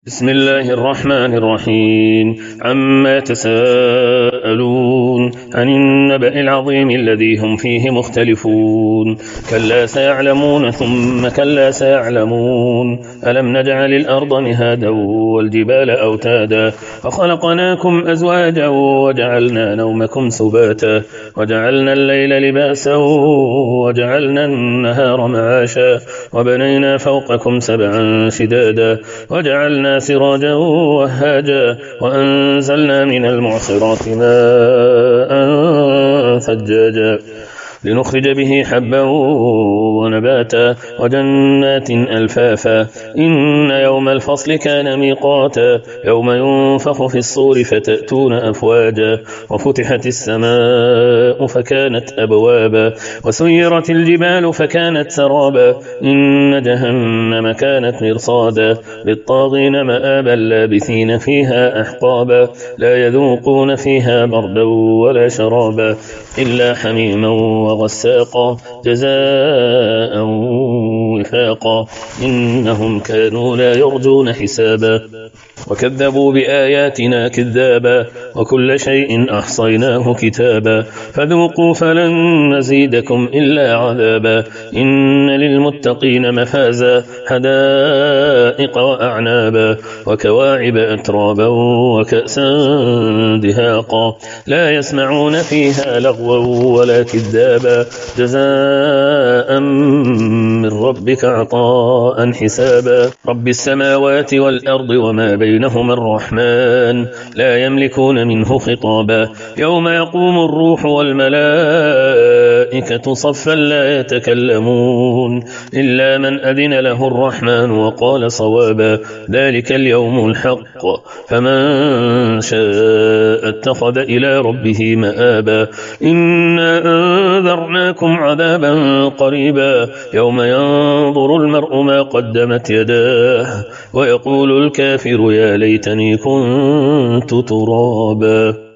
بسم الله الرحمن الرحيم عما يتساءلون عن النبأ العظيم الذي هم فيه مختلفون كلا سيعلمون ثم كلا سيعلمون ألم نجعل الأرض مهادا والجبال أوتادا فخلقناكم أزواجا وجعلنا نومكم سباتا وجعلنا الليل لباسا وجعلنا النهار معاشا وبنينا فوقكم سبعا شدادا وجعلنا سراجا وهاجا وأنزلنا من المعصرات ماء ثجاجا لنخرج به حبا ونباتا وجنات ألفافا إن يوم الفصل كان ميقاتا يوم ينفخ في الصور فتأتون أفواجا وفتحت السماء فكانت أبوابا وسيرت الجبال فكانت سرابا إن جهنم كانت مرصادا للطاغين مآبا لابثين فيها أحقابا لا يذوقون فيها بردا ولا شرابا إلا حميما وغساقا جزاء وفاقا إنهم كانوا لا يرجون حسابا وكذبوا بآياتنا كذابا وكل شيء أحصيناه كتابا فذوقوا فلن نزيدكم إلا عذابا إن للمتقين مفازا حدائق وأعنابا وكواعب أترابا وكأسا دهاقا لا يسمعون فيها لغوا ولا كذابا جزاء من ربك عطاء حسابا رب السماوات والأرض وما بينهما الرحمن لا يملكون منه خطابا يوم يقوم الروح والملائكة صفا لا يتكلمون إلا من أذن له الرحمن وقال صوابا ذلك اليوم الحق فمن شاء اتخذ إلى ربه مآبا إنا أنذرناكم عذابا قريبا يوم ينظر المرء ما قدمت يداه ويقول الكافر يا ليتني كنت ترابا.